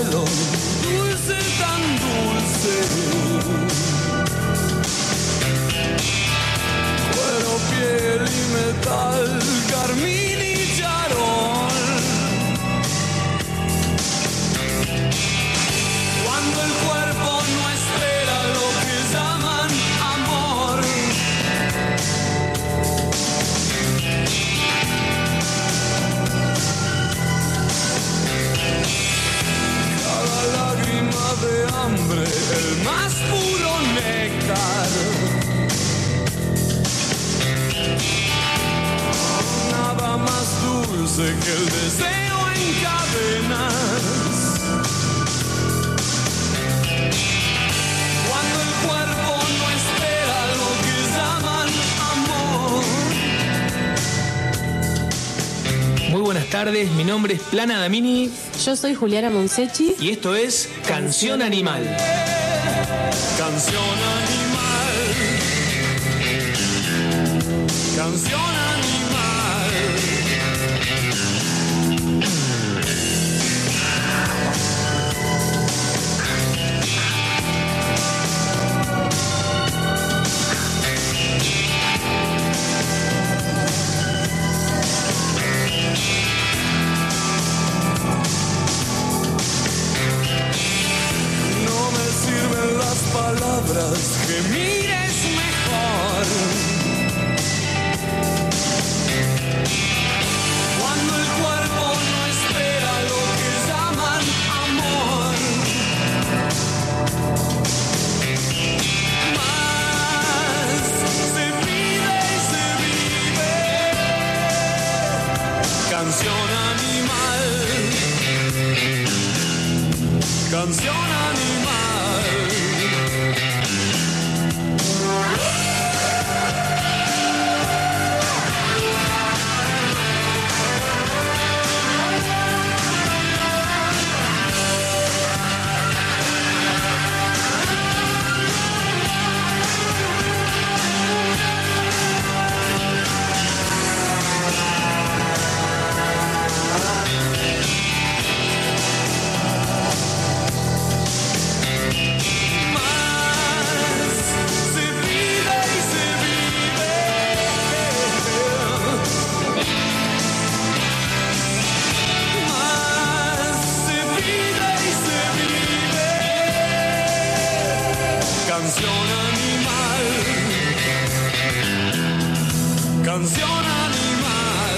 cielo, dulce, tan dulce. Cuero, piel y metal, carmín y charol. Cuando el cuerpo no espera lo que llaman amor. Cada lágrima de hambre, el más puro néctar. Nada más dulce que el deseo en cadenas. Cuando el cuerpo no espera lo que llaman amor. Muy buenas tardes, mi nombre es Plana Damini. Yo soy Juliana Monsechi. Y esto es Canción Animal. Canción animal. Canción animal. Palabras que mires mejor. Cuando el cuerpo no espera lo que llaman amor. Más se vive y se vive. Canción animal. Canción animal. Canción animal. Canción animal.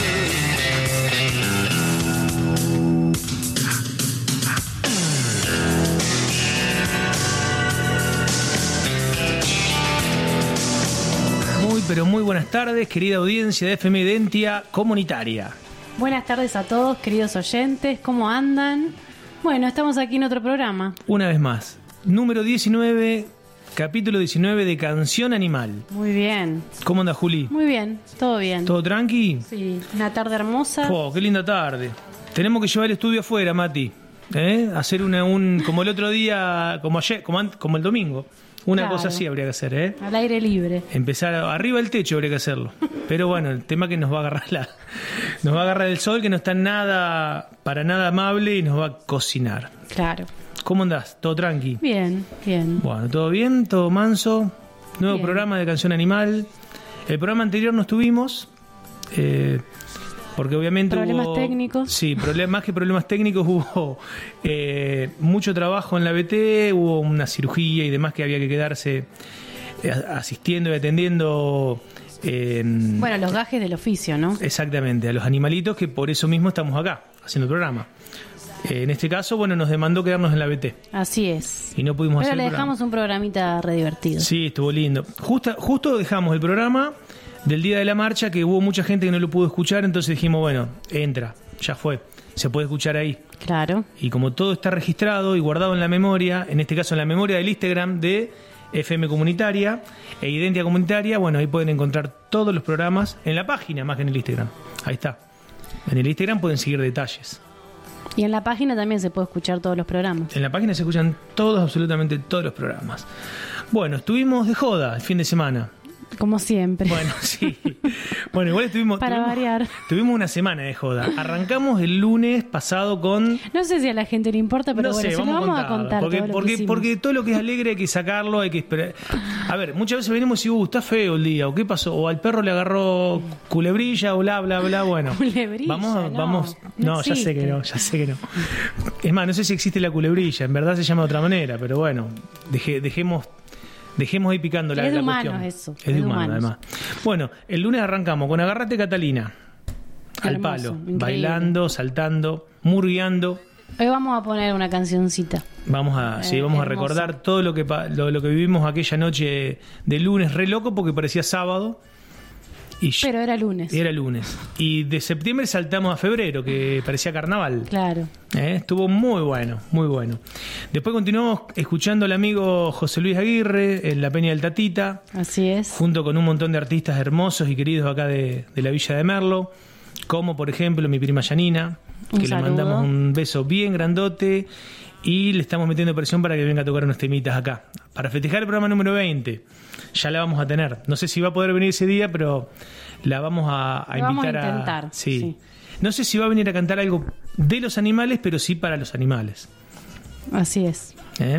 Muy buenas tardes, querida audiencia de FM Identia Comunitaria. Buenas tardes a todos, queridos oyentes. ¿Cómo andan? Bueno, estamos aquí en otro programa. Una vez más, número 19, capítulo 19 de Canción Animal. Muy bien. ¿Cómo anda, Juli? Muy bien, todo bien. ¿Todo tranqui? Sí, una tarde hermosa. Oh, qué linda tarde. Tenemos que llevar el estudio afuera, Mati. Hacer como el otro día, como ayer, como el domingo. Una Claro. cosa así habría que hacer, Al aire libre. Empezar arriba del techo habría que hacerlo. Pero bueno, el tema que nos va a agarrar el sol, que no está para nada amable y nos va a cocinar. Claro. ¿Cómo andás? ¿Todo tranqui? Bien, bien. Bueno, ¿todo bien? ¿Todo manso? Nuevo Bien. programa de Canción Animal. El programa anterior no estuvimos, porque obviamente Problemas hubo... técnicos. Sí, más que problemas técnicos, hubo mucho trabajo en la BT, hubo una cirugía y demás que había que quedarse asistiendo y atendiendo... Bueno, los gajes del oficio, ¿no? Exactamente, a los animalitos, que por eso mismo estamos acá, haciendo el programa. En este caso, bueno, nos demandó quedarnos en la BT. Así es. Y no pudimos Pero hacer le el programa. dejamos un programita re divertido. Sí, estuvo lindo. Justo dejamos el programa del día de la marcha, que hubo mucha gente que no lo pudo escuchar, entonces dijimos, bueno, entra, ya fue, se puede escuchar ahí. Claro. Y como todo está registrado y guardado en la memoria, en este caso en la memoria del Instagram de FM Comunitaria e Identia Comunitaria, bueno, ahí pueden encontrar todos los programas en la página, más que en el Instagram. Ahí está. En el Instagram pueden seguir detalles. Y en la página también se puede escuchar todos los programas. En la página se escuchan absolutamente todos los programas. Bueno, estuvimos de joda el fin de semana. Como siempre. Bueno, sí. Bueno, igual Para variar. Tuvimos una semana de joda. Arrancamos el lunes pasado con... No sé si a la gente le importa, pero No bueno, sé, se lo vamos a contarlo, contar. porque, todo lo que porque, hicimos. porque todo lo que es alegre hay que sacarlo, hay que esperar. A ver, muchas veces venimos y está feo el día, o qué pasó, o al perro le agarró culebrilla, o bla, bla, bla, bueno. Culebrilla, vamos. no Ya sé que existe. no. Es más, no sé si existe la culebrilla, en verdad se llama de otra manera, pero bueno, dejemos ahí picando la Es de la humanos cuestión. eso, Es de humanos, además. Bueno, el lunes arrancamos con Agarrate Catalina. Al Hermoso, palo, increíble. bailando, saltando, murgueando. Hoy vamos a poner una cancioncita. Vamos a hermoso. recordar todo lo que lo que vivimos aquella noche de lunes, re loco porque parecía sábado. Pero era lunes. Era lunes. Y de septiembre saltamos a febrero, que parecía carnaval. Claro. Estuvo muy bueno, muy bueno. Después continuamos escuchando al amigo José Luis Aguirre en la Peña del Tatita, Así es. junto con un montón de artistas hermosos y queridos acá de la Villa de Merlo, como por ejemplo mi prima Yanina, Un que saludo. le mandamos un beso bien grandote y le estamos metiendo presión para que venga a tocar unos temitas acá, para festejar el programa número 20. Ya la vamos a tener. No sé si va a poder venir ese día, pero la vamos a Lo vamos a invitar intentar, Sí. sí. No sé si va a venir a cantar algo de los animales, pero sí para los animales. Así es.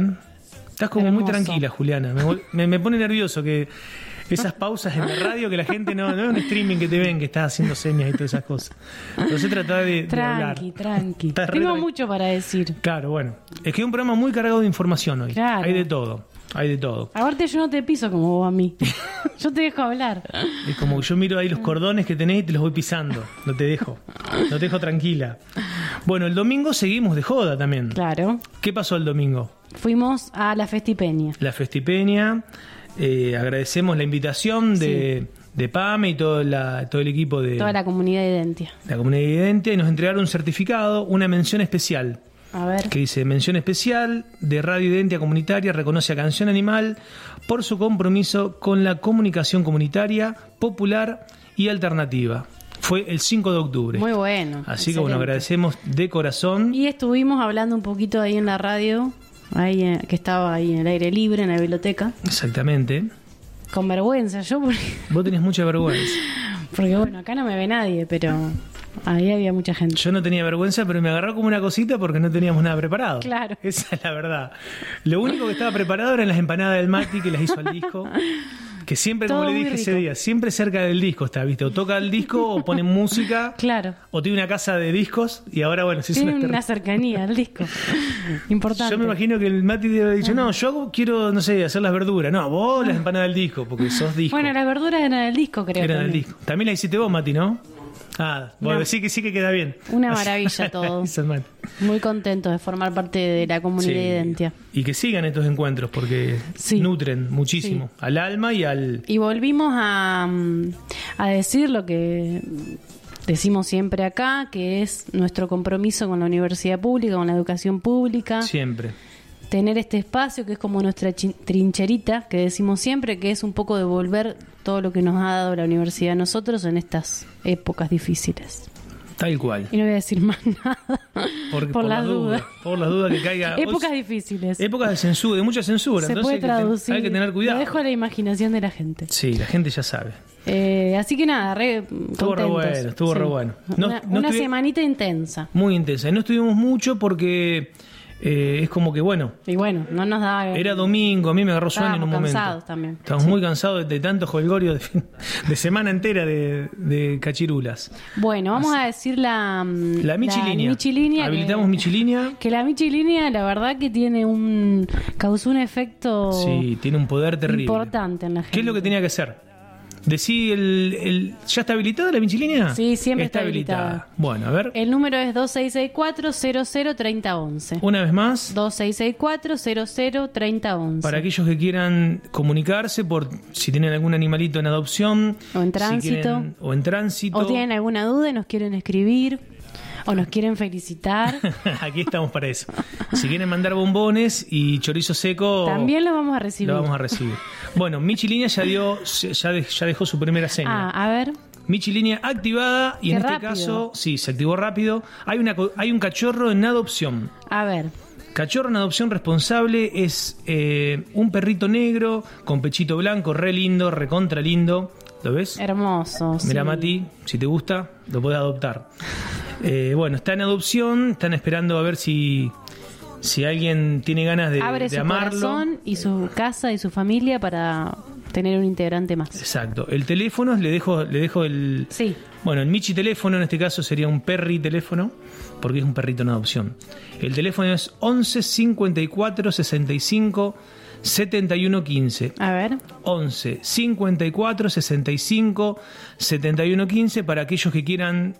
Estás como muy Hermoso. tranquila, Juliana. Me pone nervioso que esas pausas en la radio, que la gente no es un streaming que te ven, que estás haciendo señas y todas esas cosas. Entonces trata de hablar. Tranqui. Estás re Tengo tranqui- mucho para decir. Claro, bueno. Es que es un programa muy cargado de información hoy. Claro. Hay de todo. Aparte yo no te piso como vos a mí. Yo te dejo hablar. Es como que yo miro ahí los cordones que tenés y te los voy pisando. No te dejo tranquila. Bueno, el domingo seguimos de joda también. Claro. ¿Qué pasó el domingo? Fuimos a la Festipeña. La Festipeña. Agradecemos la invitación de PAME y todo el equipo de Toda la comunidad de Identia. la comunidad de Identia, y nos entregaron un certificado, una mención especial, A ver. que dice: mención especial de Radio Identia Comunitaria reconoce a Canción Animal por su compromiso con la comunicación comunitaria, popular y alternativa. Fue el 5 de octubre. Muy bueno. Así que bueno, excelente. agradecemos de corazón. Y estuvimos hablando un poquito ahí en la radio, ahí que estaba ahí en el aire libre, en la biblioteca. Exactamente. Con vergüenza, yo Vos tenés mucha vergüenza. porque bueno, acá no me ve nadie, pero ahí había mucha gente. Yo no tenía vergüenza, pero me agarró como una cosita porque no teníamos nada preparado. Claro. Esa es la verdad. Lo único que estaba preparado eran las empanadas del Mati, que las hizo al disco. Que siempre, como Todo le muy dije ese rico. día, siempre cerca del disco está, ¿viste? O toca el disco, o pone música, Claro. o tiene una casa de discos, y ahora, bueno, se hizo Tiene una una cercanía al disco. Importante. Yo me imagino que el Mati debe haber dicho: no, quiero, no sé, hacer las verduras. No, vos las empanadas del disco, porque sos disco. Bueno, las verduras eran del disco, creo. Eran del también. disco. También la hiciste vos, Mati, ¿no? Bueno, No. sí que queda bien. Una maravilla todo. Hizo el Mati. Muy contento de formar parte de la comunidad Sí. de Identia. Y que sigan estos encuentros porque Sí. nutren muchísimo al alma y al... Y volvimos a decir lo que decimos siempre acá, que es nuestro compromiso con la universidad pública, con la educación pública. Siempre. Tener este espacio que es como nuestra trincherita, que decimos siempre, que es un poco devolver todo lo que nos ha dado la universidad a nosotros en estas épocas difíciles. Tal cual. Y no voy a decir más nada. Por las dudas. Por las dudas que caiga. Épocas Hoy- difíciles. Épocas de censura, de mucha censura. Se Entonces puede hay que traducir. hay que tener cuidado. Lo dejo a la imaginación de la gente. Sí, la gente ya sabe. Así que nada, Estuvo re contentos. bueno, estuvo re bueno. No Una estuvi- semanita intensa. Muy intensa. Y no estuvimos mucho porque es como que, bueno, Y bueno, no nos daba... era domingo, a mí me agarró sueño en un Estábamos momento. cansados también. Estábamos muy cansados de tanto jolgorio de semana entera de cachirulas. Bueno, vamos a decir la Michilínea. Michilínea. Habilitamos Michilínea. Que la Michilínea, la verdad que causó un efecto Sí, tiene un poder terrible. importante en la gente. ¿Qué es lo que tenía que hacer? Decí ¿ya está habilitada la Michilínea? Sí, siempre está habilitada. Bueno, a ver. El número es 2664-003011. Una vez más, 2664-003011. para aquellos que quieran comunicarse por si tienen algún animalito en adopción. O en si tránsito. quieren- o en tránsito. O tienen alguna duda y nos quieren escribir. O nos quieren felicitar. Aquí estamos para eso. Si quieren mandar bombones y chorizo seco, También lo vamos a recibir. lo vamos a recibir. Bueno, Michilínea ya dejó su primera seña. A ver. Michilínea activada y Qué en este rápido. caso, sí, se activó rápido. Hay un cachorro en adopción. A ver. Cachorro en adopción responsable es un perrito negro con pechito blanco, re lindo, recontra lindo. ¿Lo ves? Hermoso. Mirá, sí. Mati, si te gusta, lo podés adoptar. Bueno, está en adopción, están esperando a ver si alguien tiene ganas Abre de su amarlo. corazón y su casa y su familia para tener un integrante más. Exacto. El teléfono, le dejo el... Sí. Bueno, el Michi teléfono en este caso sería un perri teléfono, porque es un perrito en adopción. El teléfono es 11 54 65 71 15. A ver. 11 54 65 71 15 para aquellos que quieran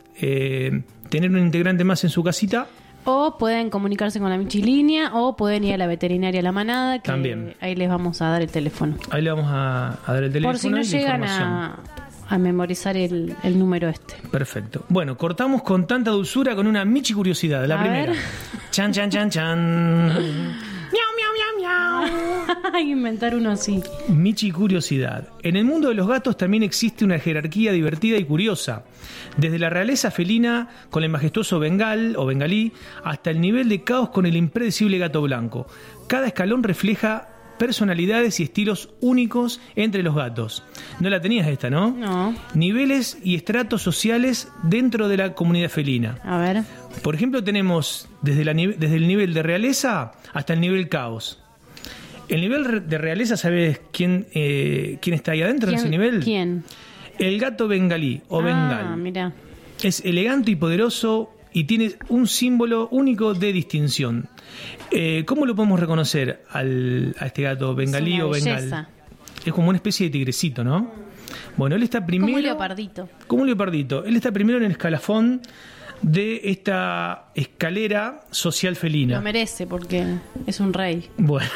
tener un integrante más en su casita. O pueden comunicarse con la Michilínea o pueden ir a la veterinaria La Manada, que También. ahí les vamos a dar el teléfono. Ahí le vamos a dar el teléfono. Por si no y la llegan información. a memorizar el número este. Perfecto. Bueno, cortamos con tanta dulzura con una Michi curiosidad, la A primera. ver. Chan, chan, chan, chan. Miau, miau, miau, miau. Inventar uno así. Michi curiosidad. En el mundo de los gatos también existe una jerarquía divertida y curiosa. Desde la realeza felina con el majestuoso bengal o bengalí hasta el nivel de caos con el impredecible gato blanco. Cada escalón refleja personalidades y estilos únicos entre los gatos. No la tenías esta, ¿no? No. Niveles y estratos sociales dentro de la comunidad felina. A ver. Por ejemplo, tenemos desde el nivel de realeza hasta el nivel caos. El nivel de realeza, ¿sabes quién está ahí adentro en ese nivel? ¿Quién? El gato bengalí o bengal. Mira. Es elegante y poderoso y tiene un símbolo único de distinción. ¿Cómo lo podemos reconocer a este gato bengalí o bengal? Belleza. Es como una especie de tigrecito, ¿no? Bueno, él está primero... Como un leopardito. Como un leopardito. Él está primero en el escalafón de esta escalera social felina. Lo merece porque es un rey. Bueno,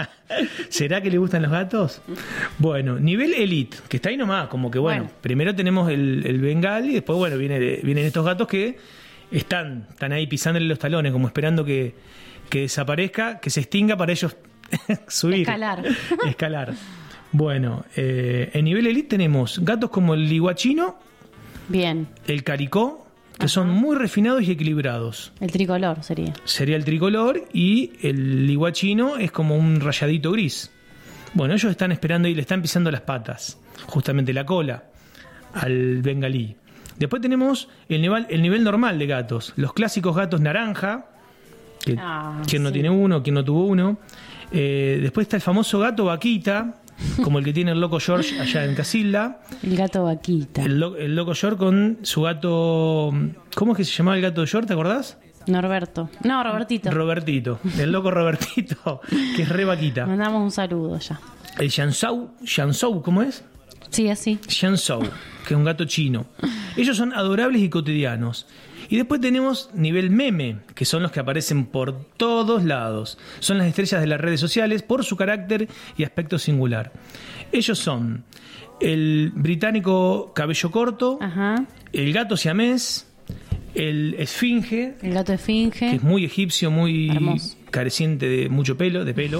¿será que le gustan los gatos? Bueno, nivel elite, que está ahí nomás, como que bueno. Primero tenemos el bengal y después, bueno, vienen estos gatos que están ahí pisándole los talones, como esperando que desaparezca, que se extinga para ellos subir. Escalar. Bueno, en nivel elite tenemos gatos como el liguachino, bien, el caricó, que son muy refinados y equilibrados. el tricolor sería. Sería el tricolor y el liguachino es como un rayadito gris. Bueno, ellos están esperando y le están pisando las patas, justamente la cola, al bengalí. Después tenemos el nivel normal de gatos, los clásicos gatos naranja, que quien no tiene uno, quien no tuvo uno. Después está el famoso gato vaquita, como el que tiene el loco George allá en Casilda. El gato vaquita. El loco George con su gato... ¿Cómo es que se llamaba el gato de George? ¿Te acordás? Norberto. No, Robertito. Robertito. El loco Robertito, que es re vaquita. Mandamos un saludo ya. El Shansou, ¿cómo es? Sí, así. Shansou, que es un gato chino. Ellos son adorables y cotidianos. Y después tenemos nivel meme, que son los que aparecen por todos lados. Son las estrellas de las redes sociales por su carácter y aspecto singular. Ellos son el británico cabello corto, Ajá. el gato siamés, el esfinge, El gato esfinge. que es muy egipcio, muy Hermoso. careciente de mucho pelo,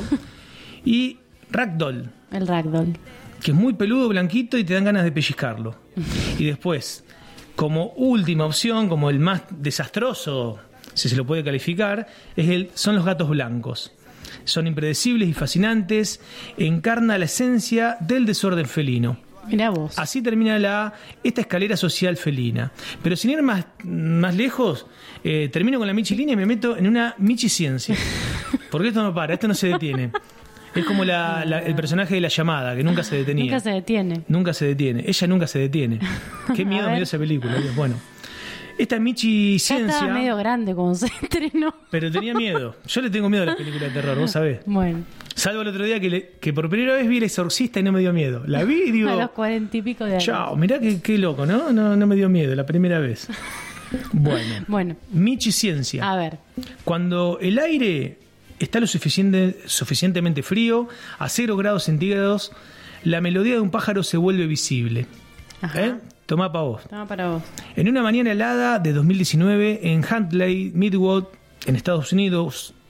y ragdoll, El ragdoll. que es muy peludo, blanquito y te dan ganas de pellizcarlo. Y después, como última opción, como el más desastroso, si se lo puede calificar, son los gatos blancos. Son impredecibles y fascinantes, encarna la esencia del desorden felino. Mirá vos. Así termina esta escalera social felina. Pero sin ir más lejos, termino con la Michilínea y me meto en una Michiciencia. Porque esto no para, esto no se detiene. Es como el personaje de La Llamada, que nunca se detenía. Nunca se detiene. Nunca se detiene. Ella nunca se detiene. Qué miedo me dio esa película. Dios. Bueno, esta Ya Michiciencia... estaba medio grande cuando se estrenó. Pero tenía miedo. Yo le tengo miedo a las películas de terror, vos sabés. Bueno, Salvo el otro día que por primera vez vi El Exorcista y no me dio miedo. La vi y digo... a los 40 y pico de años. Chao, mirá qué loco, ¿no? No me dio miedo la primera vez. Bueno, Michiciencia. A ver. Cuando el aire está lo suficientemente frío, a 0 grados centígrados, la melodía de un pájaro se vuelve visible. Ajá. Tomá pa' vos. Toma para vos. En una mañana helada de 2019 en Huntley, Midwood, en Estados Unidos,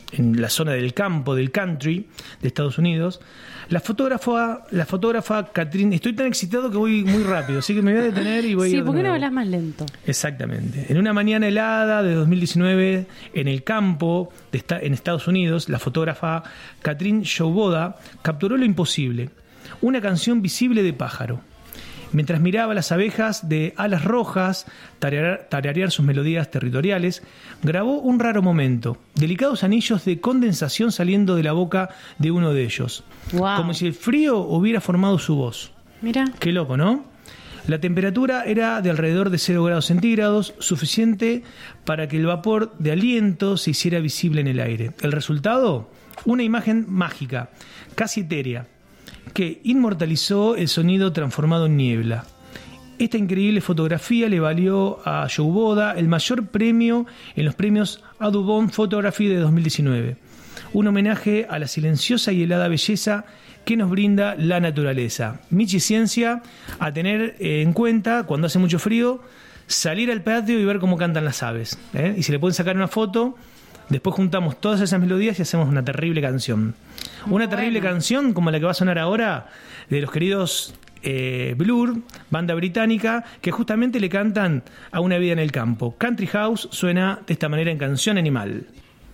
en la zona del campo, del country de Estados Unidos. La fotógrafa Catherine, estoy tan excitado que voy muy rápido, así que me voy a detener y voy a... Sí, ¿por qué no hablas más lento? Exactamente. En una mañana helada de 2019, en el campo en Estados Unidos, la fotógrafa Catherine Showboda capturó lo imposible, una canción visible de pájaro. Mientras miraba a las abejas de alas rojas tararear sus melodías territoriales, grabó un raro momento, delicados anillos de condensación saliendo de la boca de uno de ellos, Wow. como si el frío hubiera formado su voz. Mira. Qué loco, ¿no? La temperatura era de alrededor de 0 grados centígrados, suficiente para que el vapor de aliento se hiciera visible en el aire. El resultado, una imagen mágica, casi etérea, que inmortalizó el sonido transformado en niebla. Esta increíble fotografía le valió a Showboda el mayor premio en los premios Audubon Photography de 2019. Un homenaje a la silenciosa y helada belleza que nos brinda la naturaleza. Michi Ciencia, a tener en cuenta cuando hace mucho frío, salir al patio y ver cómo cantan las aves. Y si le pueden sacar una foto, después juntamos todas esas melodías y hacemos una terrible canción. Una terrible canción como la que va a sonar ahora de los queridos Blur, banda británica, que justamente le cantan a una vida en el campo. Country House suena de esta manera en Canción Animal.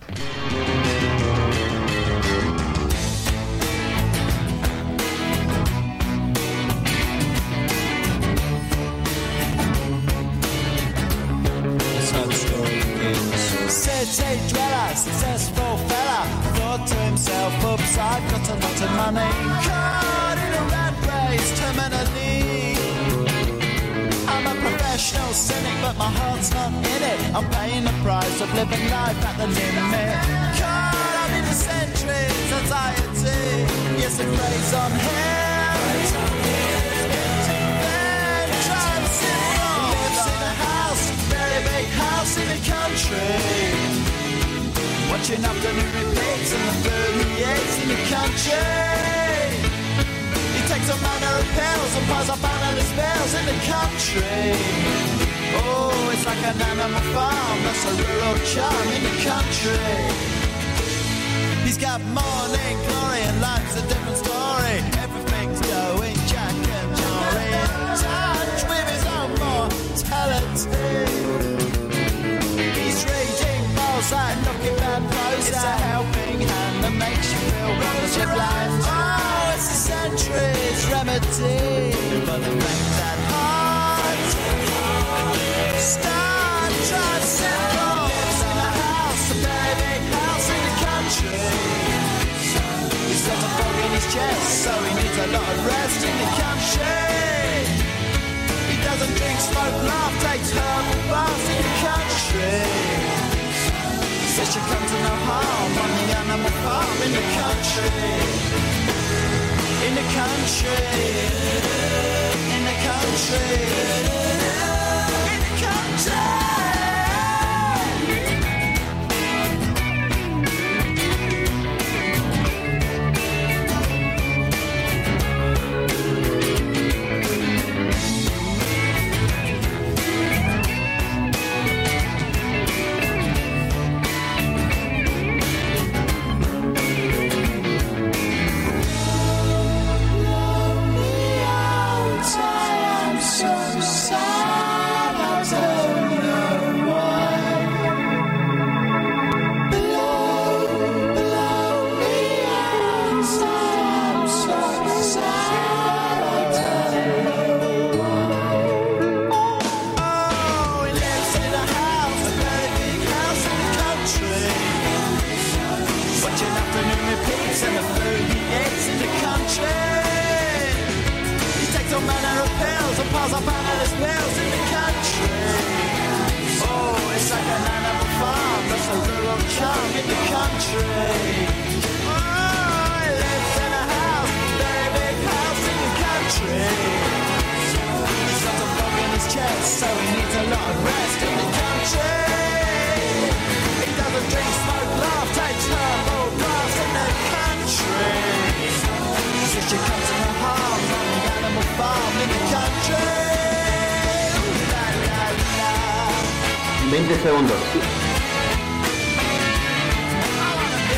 City dweller, successful fella, thought to himself, oops, I've got a lot of money. Caught in a rat race, terminally. I'm a professional cynic, but my heart's not in it. I'm paying the price of living life at the limit. Caught up in the centuries, anxiety. Yes, it plays on him. Then drives him wrong. Lives in a house, very big house in the country. Watching afternoon repeats and the food he eats in the country. He takes a manner of pills and piles up analyst bills in the country. Oh, it's like an animal farm, that's a rural charm in the country. He's got morning glory and life's a different story. Everything's going Jack and Jory, in touch with his own mortality. Like knocking bad clothes. It's a helping hand that makes you feel rosy blind. Oh, it's a century's remedy for the things at heart. Star tricycle lives in a house, a very big house in the country. He's got a fog in his chest, so he needs a lot of rest in the country. He doesn't drink, smoke, laugh, takes herbal baths in the country. Says she comes to no harm on the animal farm in the country. In the country. In the country. In the country. Segundos.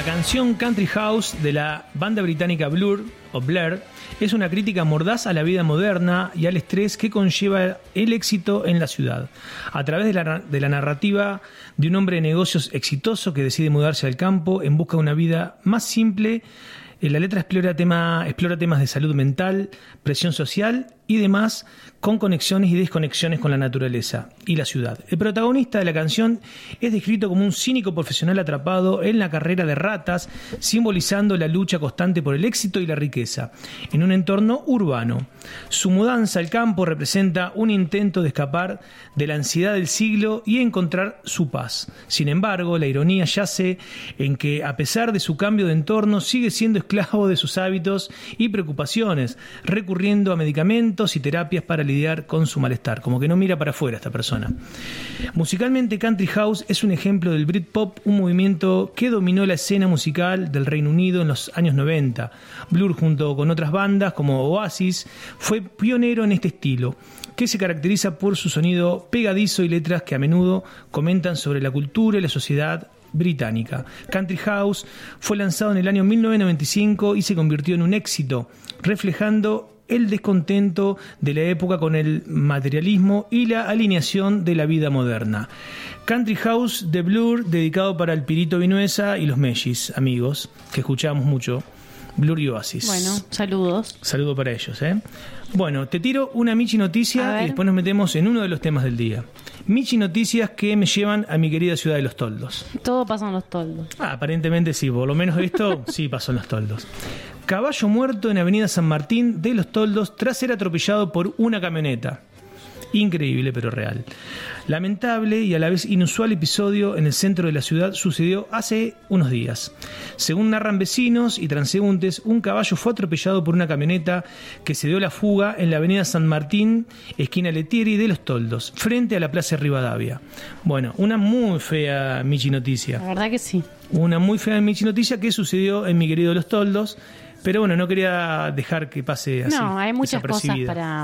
La canción Country House de la banda británica Blur, o Blair, es una crítica mordaz a la vida moderna y al estrés que conlleva el éxito en la ciudad. A través de la narrativa de un hombre de negocios exitoso que decide mudarse al campo en busca de una vida más simple, la letra explora temas de salud mental, presión social y demás, con conexiones y desconexiones con la naturaleza y la ciudad. El protagonista de la canción es descrito como un cínico profesional atrapado en la carrera de ratas, simbolizando la lucha constante por el éxito y la riqueza, en un entorno urbano. Su mudanza al campo representa un intento de escapar de la ansiedad del siglo y encontrar su paz. Sin embargo, la ironía yace en que, a pesar de su cambio de entorno, sigue siendo esclavo de sus hábitos y preocupaciones, recurriendo a medicamentos y terapias para lidiar con su malestar. Como que no mira para afuera esta persona. Musicalmente, Country House es un ejemplo del Britpop, un movimiento que dominó la escena musical del Reino Unido en los años 90. Blur, junto con otras bandas como Oasis, fue pionero en este estilo, que se caracteriza por su sonido pegadizo y letras que a menudo comentan sobre la cultura y la sociedad británica. Country House fue lanzado en el año 1995 y se convirtió en un éxito, reflejando el descontento de la época con el materialismo y la alineación de la vida moderna. Country House de Blur, dedicado para el Pirito Vinuesa y los Mellis, amigos, que escuchábamos mucho. Blur y Oasis. Bueno, saludos. Saludo para ellos, ¿eh? Bueno, te tiro una Michi Noticia y después nos metemos en uno de los temas del día. Michi Noticias que me llevan a mi querida ciudad de Los Toldos. Todo pasa en Los Toldos. Aparentemente sí, por lo menos esto sí pasó en Los Toldos. Caballo muerto en Avenida San Martín de Los Toldos tras ser atropellado por una camioneta. Increíble pero real. Lamentable y a la vez inusual episodio en el centro de la ciudad sucedió hace unos días. Según narran vecinos y transeúntes, un caballo fue atropellado por una camioneta que se dio la fuga en la avenida San Martín, esquina Letieri de Los Toldos, frente a la Plaza Rivadavia. Bueno, una muy fea Michi Noticia. La verdad que sí. Una muy fea Michi Noticia que sucedió en mi querido Los Toldos. Pero bueno, no quería dejar que pase así. No, hay muchas cosas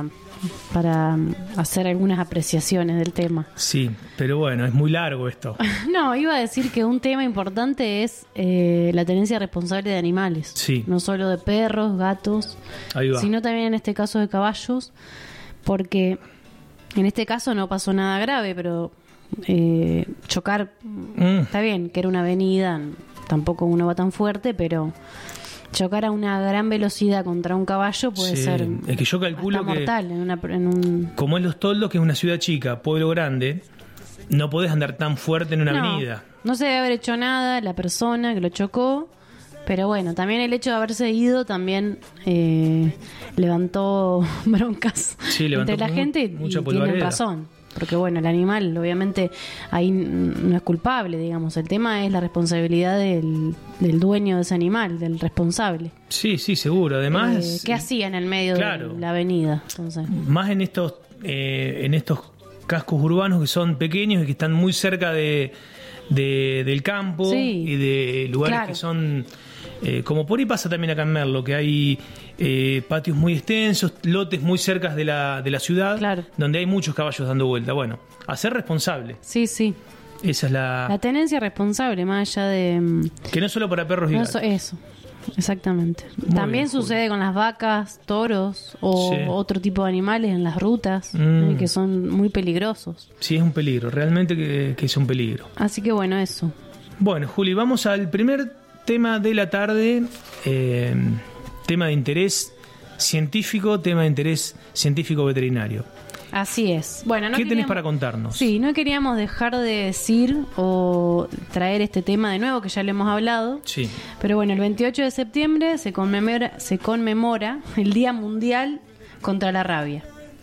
para hacer algunas apreciaciones del tema. Sí, pero bueno, es muy largo esto. No, iba a decir que un tema importante es la tenencia responsable de animales. Sí. No solo de perros, gatos, Ahí va. sino también en este caso de caballos, porque en este caso no pasó nada grave, pero chocar, está bien, que era una avenida, tampoco uno va tan fuerte, pero chocar a una gran velocidad contra un caballo puede ser es que yo calculo hasta que mortal como es Los Toldos, que es una ciudad chica, pueblo grande, no podés andar tan fuerte en una avenida. No se debe haber hecho nada la persona que lo chocó, pero bueno, también el hecho de haberse ido también levantó broncas levantó entre la gente y mucha tienen polvareda. razón. Porque bueno, el animal obviamente ahí no es culpable, digamos. El tema es la responsabilidad del dueño de ese animal, del responsable. Sí, seguro. Además, ¿qué hacía en el medio claro, de la avenida? Entonces, más en estos cascos urbanos que son pequeños y que están muy cerca del campo y de lugares claro, que son... como por ahí pasa también acá en Merlo, que hay patios muy extensos, lotes muy cerca de la ciudad, claro, donde hay muchos caballos dando vuelta. Bueno, a ser responsable. Sí. Esa es la tenencia responsable, más allá de... Que no solo para perros y gatos. Eso, exactamente. Muy También bien, sucede con las vacas, toros o otro tipo de animales en las rutas que son muy peligrosos. Sí, es un peligro, realmente que es un peligro. Así que bueno, eso. Bueno, Juli, vamos al primer tema de la tarde, tema de interés científico, veterinario. Así es. Bueno, ¿Qué tenés para contarnos? Sí, no queríamos dejar de decir o traer este tema de nuevo, que ya lo hemos hablado. Sí. Pero bueno, el 28 de septiembre se conmemora el Día Mundial contra la Rabia.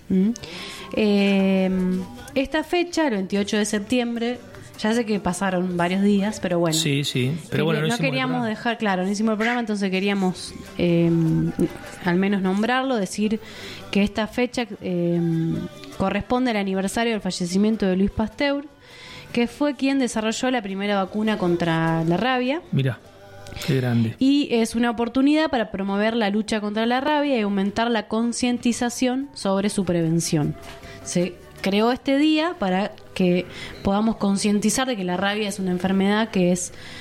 Esta fecha, el 28 de septiembre... Ya sé que pasaron varios días, pero bueno. Sí, pero bueno, no queríamos dejar, claro, no hicimos el programa, entonces queríamos al menos nombrarlo, decir que esta fecha corresponde al aniversario del fallecimiento de Louis Pasteur, que fue quien desarrolló la primera vacuna contra la rabia. Mirá, qué grande. Y es una oportunidad para promover la lucha contra la rabia y aumentar la concientización sobre su prevención. Se creó este día para que podamos concientizar de que la rabia es una enfermedad que es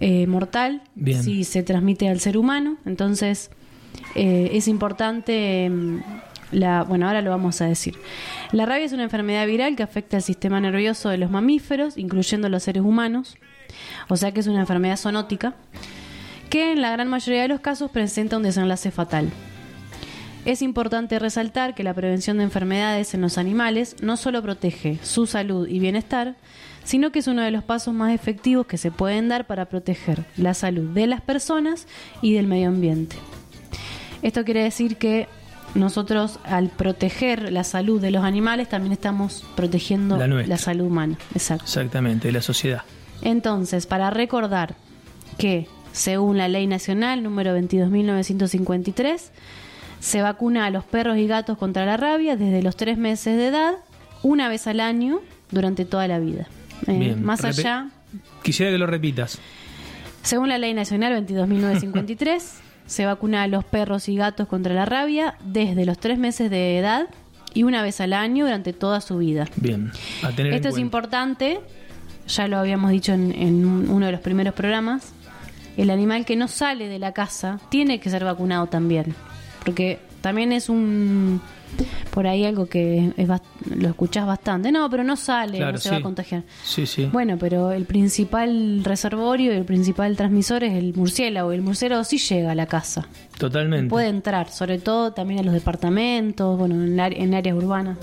mortal. Bien. Si se transmite al ser humano. Entonces, es importante... bueno, ahora lo vamos a decir. La rabia es una enfermedad viral que afecta al sistema nervioso de los mamíferos, incluyendo los seres humanos. O sea que es una enfermedad zoonótica que en la gran mayoría de los casos presenta un desenlace fatal. Es importante resaltar que la prevención de enfermedades en los animales no solo protege su salud y bienestar, sino que es uno de los pasos más efectivos que se pueden dar para proteger la salud de las personas y del medio ambiente. Esto quiere decir que nosotros, al proteger la salud de los animales, también estamos protegiendo la salud humana. Exacto. Exactamente, de la sociedad. Entonces, para recordar que, según la Ley Nacional número 22.953, se vacuna a los perros y gatos contra la rabia desde los 3 meses de edad, una vez al año, durante toda la vida. Bien. Más allá... Quisiera que lo repitas. Según la Ley Nacional 22.953, se vacuna a los perros y gatos contra la rabia desde los 3 meses de edad y una vez al año durante toda su vida. Bien, a tener Esto en es cuenta. importante, ya lo habíamos dicho en uno de los primeros programas. El animal que no sale de la casa tiene que ser vacunado también, porque también es por ahí algo que lo escuchás bastante. No, pero no sale, Claro, no se va a contagiar. Sí, sí. Bueno, pero el principal reservorio y el principal transmisor es el murciélago. El murciélago sí llega a la casa. Totalmente. Puede entrar, sobre todo también a los departamentos, bueno, en áreas urbanas.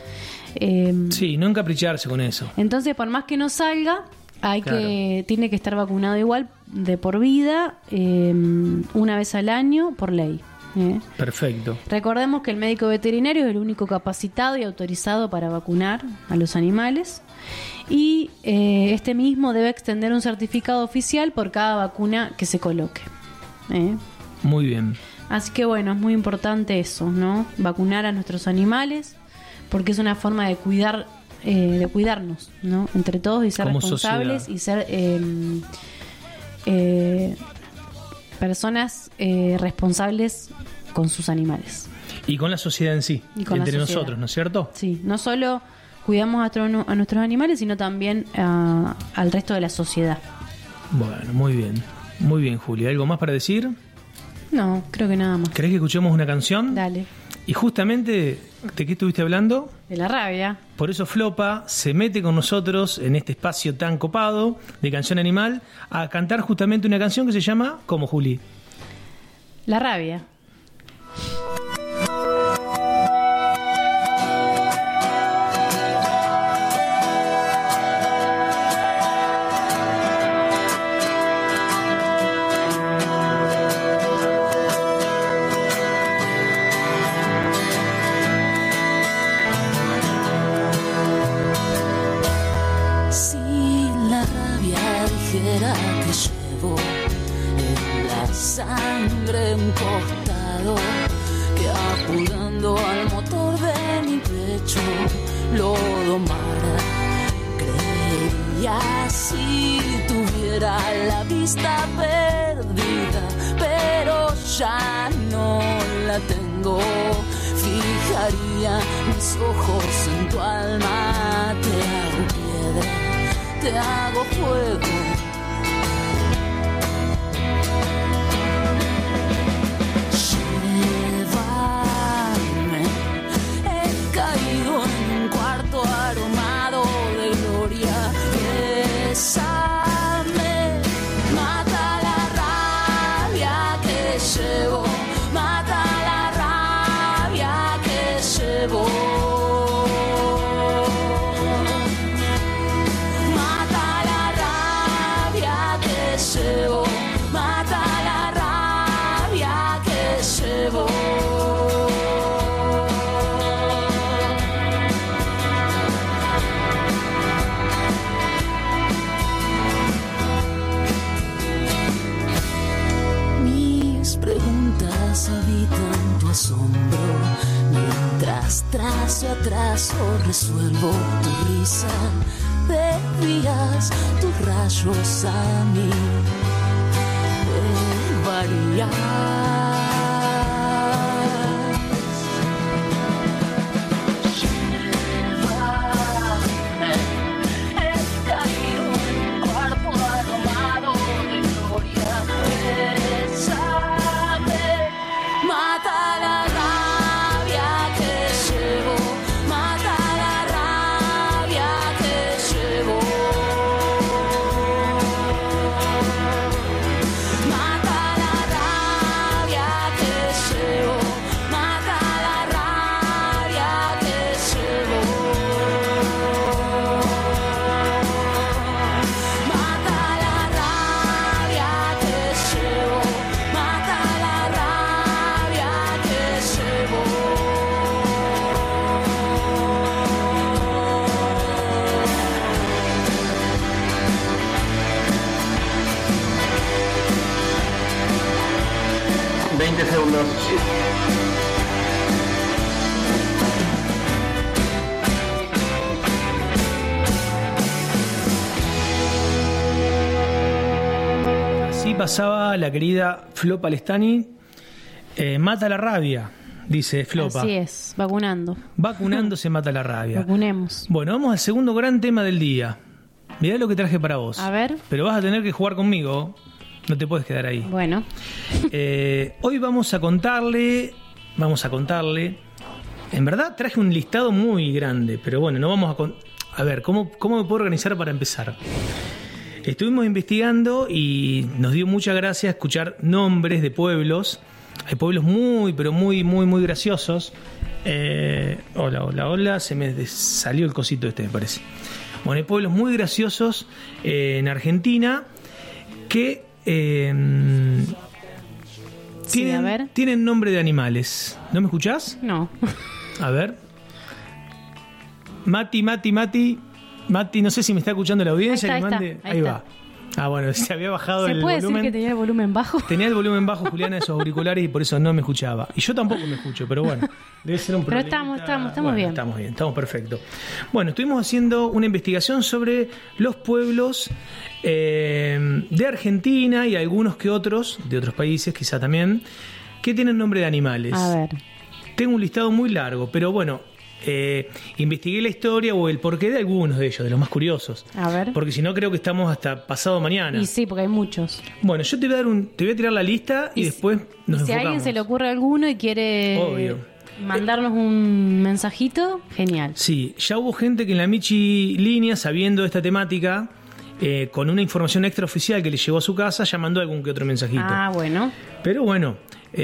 Sí, no encapricharse con eso. Entonces, por más que no salga, Claro. tiene que estar vacunado igual de por vida, una vez al año, por ley. Perfecto. Recordemos que el médico veterinario es el único capacitado y autorizado para vacunar a los animales, y este mismo debe extender un certificado oficial por cada vacuna que se coloque. Muy bien. Así que bueno, es muy importante eso, ¿no? Vacunar a nuestros animales, porque es una forma de cuidarnos, ¿no? Entre todos, y ser Como responsables sociedad. y ser personas responsables con sus animales. Y con la sociedad en sí, Y con la entre sociedad. nosotros, ¿no es cierto? Sí, no solo cuidamos a nuestros animales, sino también al resto de la sociedad. Bueno, muy bien. Muy bien, Julia. ¿Algo más para decir? No, creo que nada más. ¿Querés que escuchemos una canción? Dale. Y justamente, ¿de qué estuviste hablando? De la rabia. Por eso Flopa se mete con nosotros en este espacio tan copado de Canción Animal a cantar justamente una canción que se llama, ¿cómo, Juli? La rabia. Si la rabia dijera que llevo en la sangre un costado que apurando al motor de mi pecho lo domara, creería si tuviera la vista perdida, pero ya no la tengo. Fijaría mis ojos en tu alma, te hago piedra, te hago fuego. Llévame, he caído en un cuarto aromado de gloria. Bésame, mata la rabia que llevo, mata la rabia que llevo. Mata la rabia que llevo, mata la rabia que llevo. Mis preguntas habitan tu asombro, mientras trazo a trazo resuelvo tu risa. Desvías tus rayos a mí, He caído en un cuarto aromado de 20 segundos. Así pasaba la querida Flo Palestani. Mata la rabia, dice Flopa. Así es, vacunando. Vacunando se mata la rabia. Vacunemos. Bueno, vamos al segundo gran tema del día. Mirá lo que traje para vos. A ver. Pero vas a tener que jugar conmigo. No te puedes quedar ahí. Bueno. Hoy vamos a contarle. En verdad traje un listado muy grande, pero bueno, no vamos a ver, ¿cómo me puedo organizar para empezar? Estuvimos investigando y nos dio mucha gracia escuchar nombres de pueblos. Hay pueblos muy, pero muy, muy, muy graciosos. Hola. Se me salió el cosito este, me parece. Bueno, hay pueblos muy graciosos en Argentina que Sí, a ver. tienen nombre de animales. ¿No me escuchás? No. A ver. Mati, no sé si me está escuchando la audiencia. Ahí está, Ahí va. Ah, bueno, se había bajado el ¿Se puede volumen. decir que tenía el volumen bajo? Tenía el volumen bajo, Juliana, de esos auriculares y por eso no me escuchaba. Y yo tampoco me escucho, pero bueno, debe ser un Pero problema. estamos bien. Estamos perfectos. Bueno, estuvimos haciendo una investigación sobre los pueblos de Argentina y algunos que otros, de otros países quizá también, que tienen nombre de animales. A ver. Tengo un listado muy largo, pero bueno, investigué la historia o el porqué de algunos de ellos, de los más curiosos. A ver. Porque si no creo que estamos hasta pasado mañana. Y sí, porque hay muchos. Bueno, yo te voy a tirar la lista y después nos Si a enfocamos. alguien se le ocurre alguno y quiere Obvio. mandarnos un mensajito, genial. Sí, ya hubo gente que en la Michi línea, sabiendo esta temática, con una información extraoficial que le llegó a su casa, ya mandó algún que otro mensajito. Ah, bueno. Pero bueno,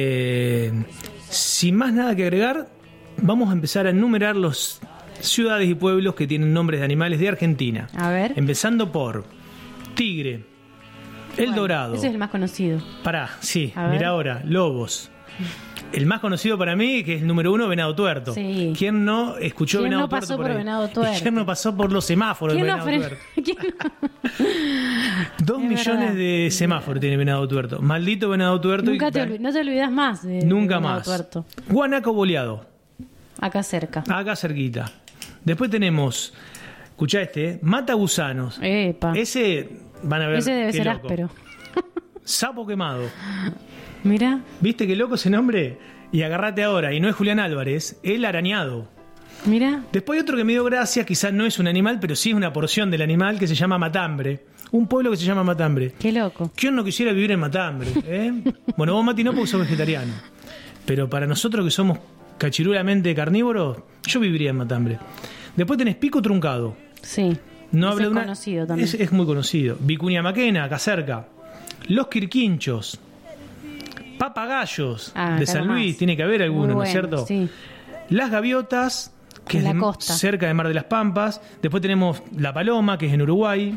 sin más nada que agregar, vamos a empezar a enumerar los ciudades y pueblos que tienen nombres de animales de Argentina. A ver. Empezando por Tigre, El Bueno, Dorado. Ese es el más conocido. Pará, sí, A ver. mira ahora, Lobos. El más conocido para mí, que es el número 1, Venado Tuerto. Sí. ¿Quién no escuchó ¿Quién Venado no Tuerto pasó por ahí? Venado Tuerto? ¿Y quién no pasó por los semáforos de ¿Quién no Venado Tuerto? ¿Quién no? 2 Es millones verdad. de semáforos tiene Venado Tuerto. Maldito Venado Tuerto. Nunca y- no te olvidas más de Nunca de Venado más. Tuerto. Guanaco Boleado, Acá cerca. acá cerquita. Después tenemos, escuchá Mata Gusanos. Epa. Ese, van a ver. Ese debe qué ser loco. áspero. Sapo Quemado. Mira. ¿Viste qué loco ese nombre? Y agarrate ahora, y no es Julián Álvarez, El Arañado. Mira. Después hay otro que me dio gracia, quizás no es un animal, pero sí es una porción del animal, que se llama Matambre. Un pueblo que se llama Matambre. Qué loco. ¿Quién no quisiera vivir en Matambre? Bueno, vos, Mati, no, porque sos vegetariano. Pero para nosotros que somos cachirulamente carnívoros, yo viviría en Matambre. Después tenés Pico Truncado. Sí. No Ese habla es de una... conocido también. Es muy conocido. Vicuña Maquena, acá cerca. Los Quirquinchos. Papagayos Ah, de acá San nomás. Luis, tiene que haber alguno, Muy ¿no es bueno, cierto? sí. Las Gaviotas, que En es la de costa. cerca de Mar de las Pampas. Después tenemos La Paloma, que es en Uruguay,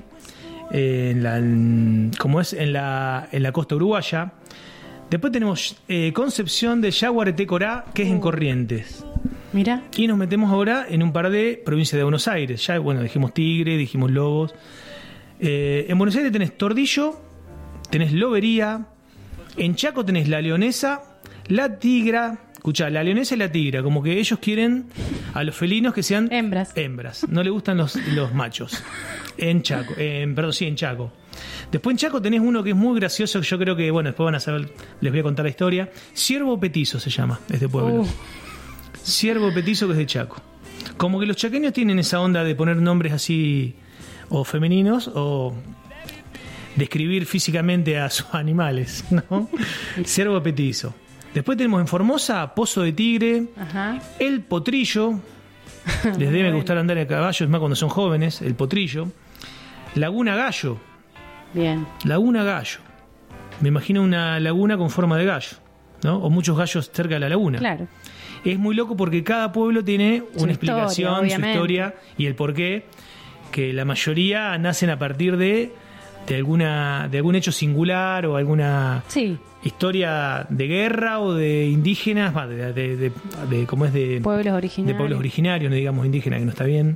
como es en la costa uruguaya. Después tenemos Concepción de Yaguareté Corá, que es en Corrientes. Mira. Y nos metemos ahora en un par de provincias de Buenos Aires. Ya, bueno, dijimos Tigre, dijimos Lobos. En Buenos Aires tenés Tordillo, tenés Lobería. En Chaco tenés La Leonesa, La Tigra. Escuchá, La Leonesa y La Tigra, como que ellos quieren a los felinos que sean Hembras. No le gustan los machos. En Chaco, en Chaco. Después en Chaco tenés uno que es muy gracioso, que yo creo que, bueno, después van a saber, les voy a contar la historia. Ciervo Petizo se llama este pueblo. Ciervo Petizo, que es de Chaco. Como que los chaqueños tienen esa onda de poner nombres así, o femeninos, o describir físicamente a sus animales, ¿no? Ciervo Petizo. Después tenemos en Formosa, Pozo de Tigre, Ajá. El Potrillo. Les debe gustar andar a caballo, es más cuando son jóvenes, El Potrillo. Laguna Gallo. Bien. Laguna Gallo. Me imagino una laguna con forma de gallo, ¿no? O muchos gallos cerca de la laguna. Claro. Es muy loco porque cada pueblo tiene Su una historia, explicación, su obviamente. historia y el porqué, que la mayoría nacen a partir de algún hecho singular o alguna Sí. historia de guerra o de indígenas, ¿cómo es? De Pueblos originarios. de pueblos originarios, no digamos indígenas, que no está bien.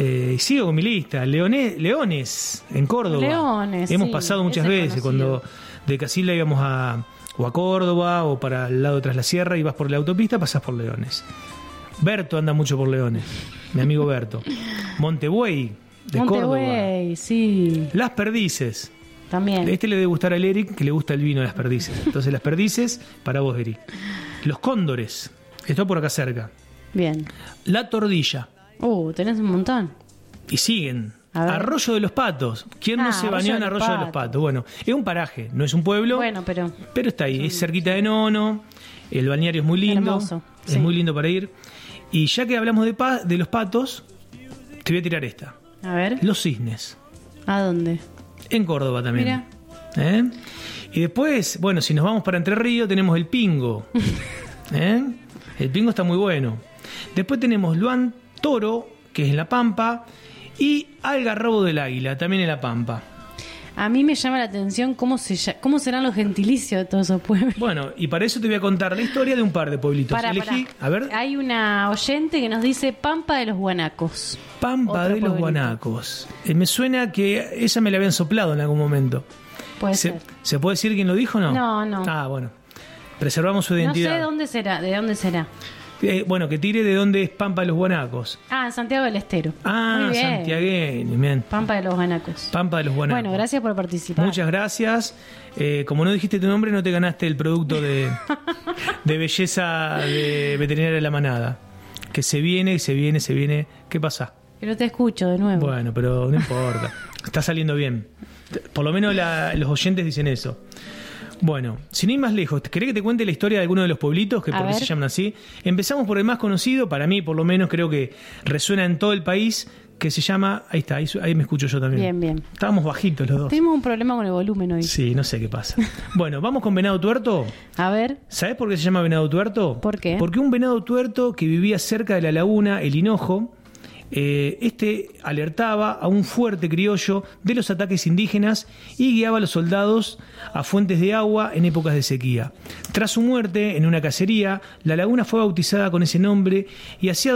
Sigo con mi lista. Leones en Córdoba. Leones, Hemos sí, pasado muchas ese veces conocido. cuando de Casilda íbamos a Córdoba o para el lado de Tras la Sierra, y vas por la autopista, pasás por Leones. Berto anda mucho por Leones, mi amigo Berto. Montebuey, de Córdoba. Montebuey, sí. Las Perdices. También. Este le debe gustar al Eric, que le gusta el vino de Las Perdices. Entonces, Las Perdices, para vos, Eric. Los Cóndores, esto por acá cerca. Bien. La Tordilla. Tenés un montón. Y siguen. A ver. Arroyo de los Patos. ¿Quién no se Arroyo bañó en de los Arroyo de los Patos? Patos? Bueno, es un paraje, no es un pueblo. Bueno, pero Pero está ahí, es cerquita de Nono. El balneario es muy lindo. Hermoso, Es sí. muy lindo para ir. Y ya que hablamos de los patos, te voy a tirar esta. a ver, Los Cisnes. ¿a dónde? En Córdoba también. Mira. ¿Eh? Y después, bueno, si nos vamos para Entre Ríos, tenemos el Pingo. ¿Eh? El Pingo está muy bueno. Después tenemos Luan Toro, que es en La Pampa, y Algarrobo del Águila, también en La Pampa. A mí me llama la atención cómo serán los gentilicios de todos esos pueblos. Bueno, y para eso te voy a contar la historia de un par de pueblitos. Pará. A ver, Hay una oyente que nos dice Pampa de los Guanacos. Pampa Otro de los pueblito. Guanacos. Me suena que esa me la habían soplado en algún momento. Puede ser. ¿Se puede decir quién lo dijo o no? No, no. Ah, bueno. Preservamos su No identidad. sé de dónde será. Bueno, que tire de dónde es Pampa de los Guanacos. Ah, en Santiago del Estero. Ah, Muy bien. santiagueño, bien. Pampa de los Guanacos. Pampa de los Guanacos. Bueno, gracias por participar. Muchas gracias. Como no dijiste tu nombre, no te ganaste el producto de belleza de Veterinaria de la Manada. Que se viene. ¿Qué pasa? Que no te escucho de nuevo. Bueno, pero no importa. Está saliendo bien. Por lo menos los oyentes dicen eso. Bueno, sin ir más lejos, ¿querés que te cuente la historia de alguno de los pueblitos? Que A por qué ver. se llaman así. Empezamos por el más conocido, para mí por lo menos creo que resuena en todo el país, que se llama... Ahí está, ahí me escucho yo también. Bien, bien. Estábamos bajitos los dos. Tenemos un problema con el volumen hoy. Sí, no sé qué pasa. Bueno, vamos con Venado Tuerto. A ver, ¿Sabés por qué se llama Venado Tuerto? ¿Por qué? Porque un venado tuerto que vivía cerca de la laguna El Hinojo, alertaba a un fuerte criollo de los ataques indígenas y guiaba a los soldados a fuentes de agua en épocas de sequía. Tras su muerte en una cacería, la laguna fue bautizada con ese nombre y así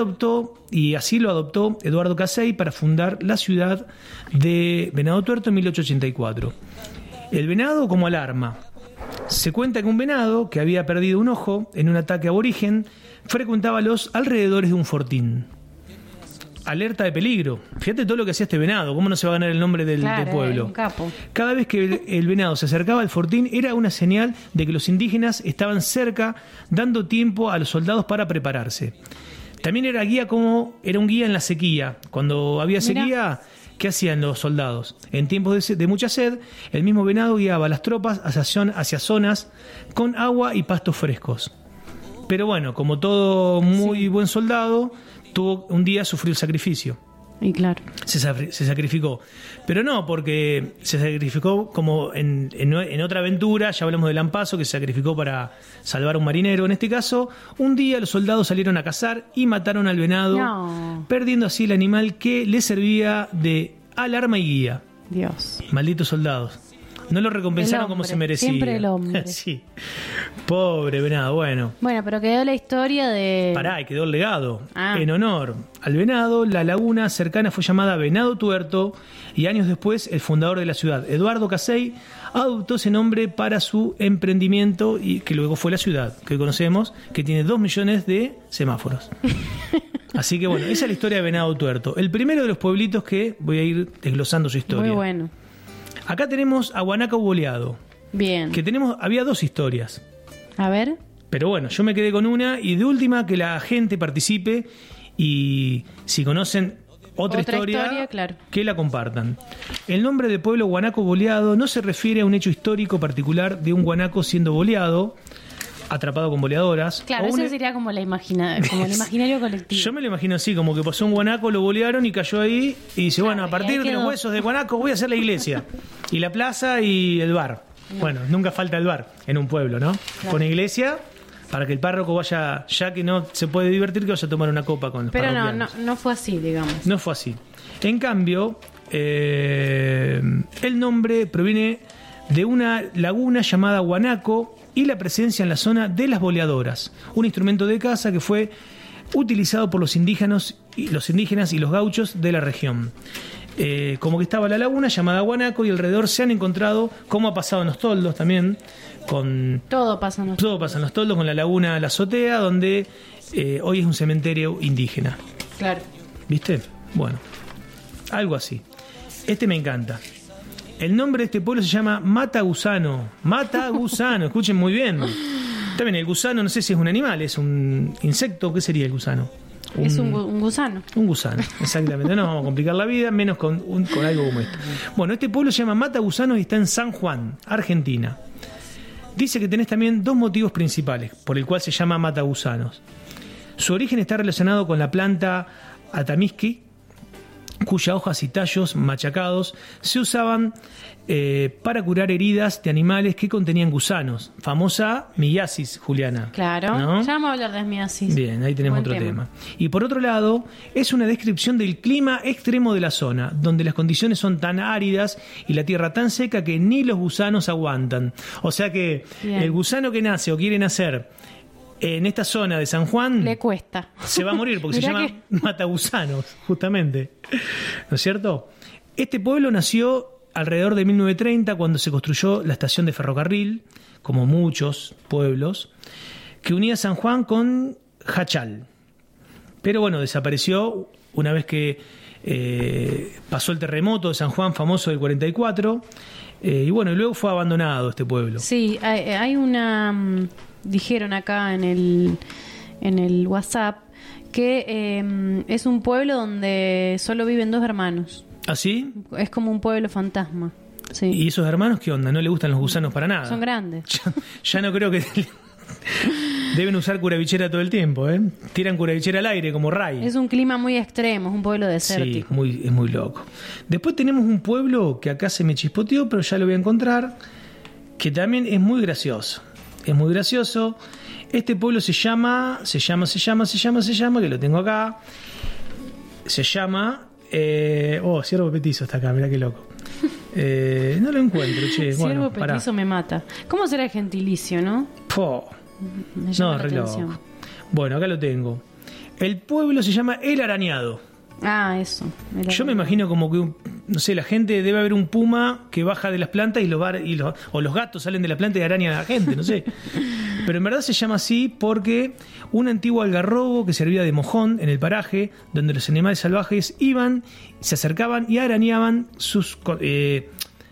lo adoptó Eduardo Casey para fundar la ciudad de Venado Tuerto en 1884. El venado como alarma. Se cuenta que un venado que había perdido un ojo en un ataque aborigen frecuentaba los alrededores de un fortín. Alerta de peligro. Fíjate todo lo que hacía este venado, cómo no se va a ganar el nombre del pueblo. un capo. Cada vez que el venado se acercaba al fortín era una señal de que los indígenas estaban cerca, dando tiempo a los soldados para prepararse. También era un guía en la sequía. Cuando había sequía, ¿qué hacían los soldados? En tiempos de mucha sed, el mismo venado guiaba a las tropas hacia zonas con agua y pastos frescos. Pero bueno, como todo muy buen soldado, un día sufrió el sacrificio. Y claro. Se sacrificó. Pero no porque se sacrificó como en otra aventura, ya hablamos de Lampazo, que se sacrificó para salvar a un marinero. En este caso, un día los soldados salieron a cazar y mataron al venado, perdiendo así el animal que les servía de alarma y guía. Dios. Malditos soldados. No lo recompensaron El hombre, como se merecía. siempre el hombre. Sí. Pobre venado, bueno. Bueno, pero quedó la historia de... Pará, y quedó el legado. Ah. En honor al venado, la laguna cercana fue llamada Venado Tuerto y años después el fundador de la ciudad, Eduardo Casey, adoptó ese nombre para su emprendimiento y que luego fue la ciudad, que conocemos, que tiene 2 millones de semáforos. Así que bueno, esa es la historia de Venado Tuerto. El primero de los pueblitos que voy a ir desglosando su historia. Muy bueno. Acá tenemos a Guanaco Boleado, Bien. que había 2 historias. A ver. Pero bueno, yo me quedé con una y de última que la gente participe y si conocen otra historia, claro, que la compartan. El nombre del pueblo Guanaco Boleado no se refiere a un hecho histórico particular de un guanaco siendo boleado, atrapado con boleadoras. Claro, eso sería como el imaginario colectivo. Yo me lo imagino así, como que pasó un guanaco, lo bolearon y cayó ahí y dice, Claro, bueno, a partir y de los quedó. huesos de guanaco voy a hacer la iglesia. Y la plaza y el bar. No. Bueno, nunca falta el bar en un pueblo, ¿no? Claro. Con iglesia, para que el párroco vaya, ya que no se puede divertir, que vaya a tomar una copa con los Pero parroquianos. no fue así, digamos. No fue así. En cambio, el nombre proviene de una laguna llamada Guanaco y la presencia en la zona de las boleadoras, un instrumento de caza que fue utilizado por los indígenas y los gauchos de la región. como que estaba la laguna llamada Guanaco y alrededor se han encontrado, como ha pasado en los toldos también, Todo pasa en los toldos, con la laguna La Azotea, donde hoy es un cementerio indígena. Claro. ¿Viste? Bueno, algo así. Este me encanta. El nombre de este pueblo se llama Mata Gusano. Mata Gusano, escuchen muy bien. También el gusano, no sé si es un animal, es un insecto. ¿Qué sería el gusano? Es un gusano. Un gusano, exactamente. No nos vamos a complicar la vida, menos con algo como esto. Bueno, este pueblo se llama Mata Gusano y está en San Juan, Argentina. Dice que tenés también dos motivos principales por el cual se llama Mata Gusanos. Su origen está relacionado con la planta Atamisqui, cuyas hojas y tallos machacados se usaban para curar heridas de animales que contenían gusanos. Famosa miasis, Juliana. Claro, ¿no? ya vamos a hablar de miasis. Bien, ahí tenemos Buen otro tema. Y por otro lado, es una descripción del clima extremo de la zona, donde las condiciones son tan áridas y la tierra tan seca que ni los gusanos aguantan. O sea que Bien. el gusano que nace o quiere nacer en esta zona de San Juan Le cuesta. se va a morir porque se Mirá llama Matagusanos, justamente. ¿No es cierto? Este pueblo nació alrededor de 1930, cuando se construyó la estación de ferrocarril, como muchos pueblos, que unía San Juan con Jachal. Pero bueno, desapareció una vez que pasó el terremoto de San Juan famoso del 44, y bueno, y luego fue abandonado este pueblo. Sí, hay una... dijeron acá en el WhatsApp que es un pueblo donde solo viven 2 hermanos. ¿Ah, sí? Es como un pueblo fantasma. Sí. ¿Y esos hermanos qué onda? ¿No le gustan los gusanos para nada? Son grandes. Ya no creo que... Deben usar curavichera todo el tiempo, ¿eh? Tiran curavichera al aire como Ray. Es un clima muy extremo, es un pueblo Sí, desértico. es muy loco. Después tenemos un pueblo que acá se me chispoteó, pero ya lo voy a encontrar, que también es muy gracioso. Es muy gracioso. Este pueblo se llama, que lo tengo acá. Se llama... Ciervo Petizo está acá, mirá qué loco. No lo encuentro, che. Ciervo Bueno, pará. petizo me mata. ¿Cómo será el gentilicio, no? Po. Me llama No, la re atención. loco. Bueno, acá lo tengo. El pueblo se llama El Arañado. Ah, eso. Yo me imagino como que, no sé, la gente debe haber un puma que baja de las plantas o los gatos salen de la planta y arañan a la gente, no sé. Pero en verdad se llama así porque un antiguo algarrobo que servía de mojón en el paraje, donde los animales salvajes iban, se acercaban y arañaban se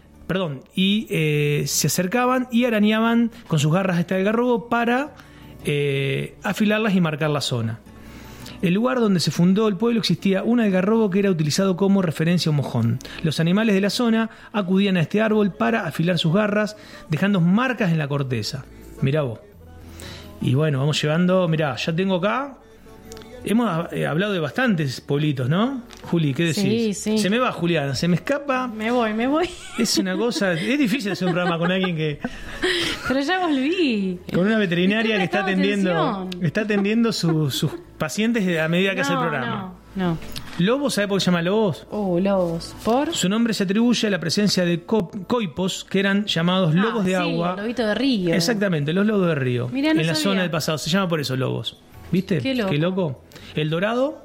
acercaban y arañaban con sus garras este algarrobo para afilarlas y marcar la zona. El lugar donde se fundó el pueblo existía un algarrobo que era utilizado como referencia a un mojón. Los animales de la zona acudían a este árbol para afilar sus garras, dejando marcas en la corteza. Mirá vos. Y bueno, vamos llevando... Mirá, ya tengo acá... Hemos hablado de bastantes pueblitos, ¿no? Juli, ¿qué decís? Sí, sí. Se me va, Juliana, se me escapa. Me voy. Es una cosa... Es difícil hacer un programa con alguien que... Pero ya volví. Con una veterinaria que está Prestame atendiendo sus pacientes a medida que hace el programa. No. ¿Lobos? ¿Sabe por qué se llama lobos? Lobos. ¿Por? Su nombre se atribuye a la presencia de coipos, que eran llamados lobos de agua. Lobito de río. Exactamente, los lobos de río. Mirá, no en la sabía. zona del pasado. Se llama por eso lobos. ¿Viste? Qué loco. El dorado,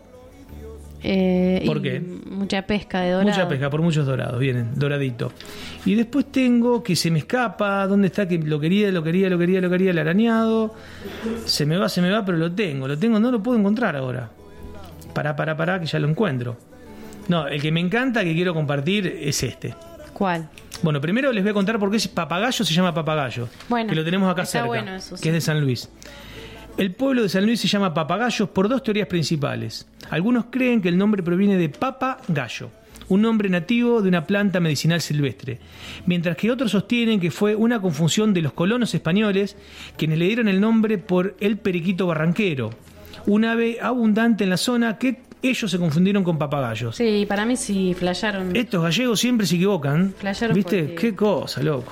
¿por qué? Mucha pesca de dorado. mucha pesca, por muchos dorados. Vienen, doradito. Y después tengo que se me escapa. ¿Dónde está? Que lo quería, el arañado. Se me va, pero lo tengo, no lo puedo encontrar ahora. Pará, que ya lo encuentro. No, el que me encanta, que quiero compartir, es este. ¿Cuál? Bueno, primero les voy a contar por qué papagayo se llama papagayo. Bueno, que lo tenemos acá está cerca, bueno eso, sí. que es de San Luis. El pueblo de San Luis se llama Papagayos por 2 teorías principales. Algunos creen que el nombre proviene de papa gallo, un nombre nativo de una planta medicinal silvestre, mientras que otros sostienen que fue una confusión de los colonos españoles, quienes le dieron el nombre por el periquito barranquero, un ave abundante en la zona que ellos se confundieron con papagayos. Sí, para mí sí, flasharon. Estos gallegos siempre se equivocan. Flasharon ¿Viste? porque- Qué cosa, loco.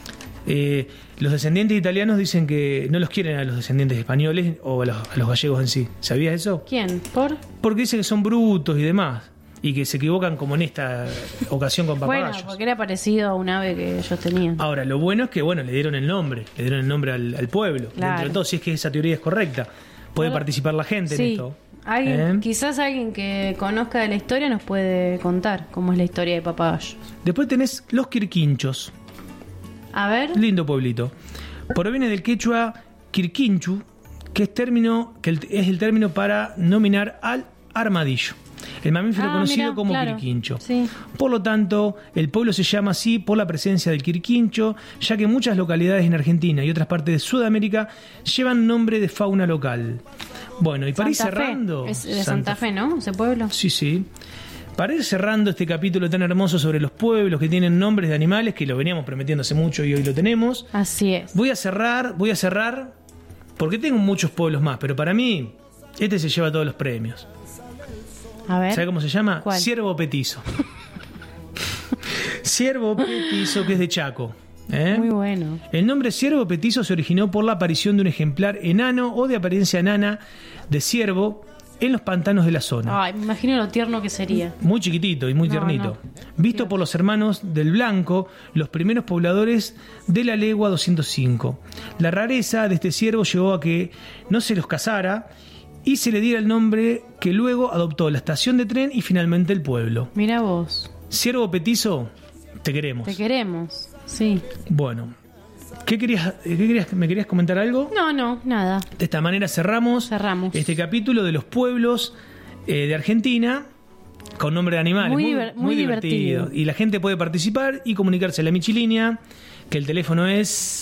Los descendientes italianos dicen que no los quieren a los descendientes españoles o a los gallegos en sí. ¿Sabías eso? ¿Quién? ¿Por? Porque dicen que son brutos y demás. Y que se equivocan como en esta ocasión con papagayos. Bueno, porque era parecido a un ave que ellos tenían. Ahora, lo bueno es que, le dieron el nombre. Le dieron el nombre al pueblo. Claro. Dentro de todo, si es que esa teoría es correcta. Puede Claro. participar la gente en Sí, esto. Quizás alguien que conozca de la historia nos puede contar cómo es la historia de Papagayos. Después tenés los Quirquinchos. A ver. Lindo pueblito. Proviene del quechua Quirquinchu, que es el término para nominar al armadillo, el mamífero conocido mirá, como claro. quirquincho. Sí. Por lo tanto, el pueblo se llama así por la presencia del quirquincho, ya que muchas localidades en Argentina y otras partes de Sudamérica llevan nombre de fauna local. Bueno, y para ir cerrando... Es de Santa Fe, ¿no? Ese pueblo. Sí. Para ir cerrando este capítulo tan hermoso sobre los pueblos que tienen nombres de animales, que lo veníamos prometiendo hace mucho y hoy lo tenemos. Así es. Voy a cerrar, porque tengo muchos pueblos más, pero para mí, este se lleva todos los premios. A ver. ¿Sabe cómo se llama? ¿Cuál? Ciervo Petizo. Ciervo Petizo, que es de Chaco. Muy bueno. El nombre ciervo petizo se originó por la aparición de un ejemplar enano o de apariencia enana de ciervo en los pantanos de la zona. Ay, me imagino lo tierno que sería. Muy chiquitito y muy tiernito. Visto por los hermanos del Blanco, los primeros pobladores de la legua 205. La rareza de este ciervo llevó a que no se los cazara y se le diera el nombre que luego adoptó la estación de tren y finalmente el pueblo. Mira vos. Ciervo petizo, te queremos. Te queremos, sí. Bueno, ¿qué querías? ¿Me querías comentar algo? No, nada. De esta manera cerramos este capítulo de los pueblos de Argentina con nombre de animales. Muy divertido. Y la gente puede participar y comunicarse a la Michilínea, que el teléfono es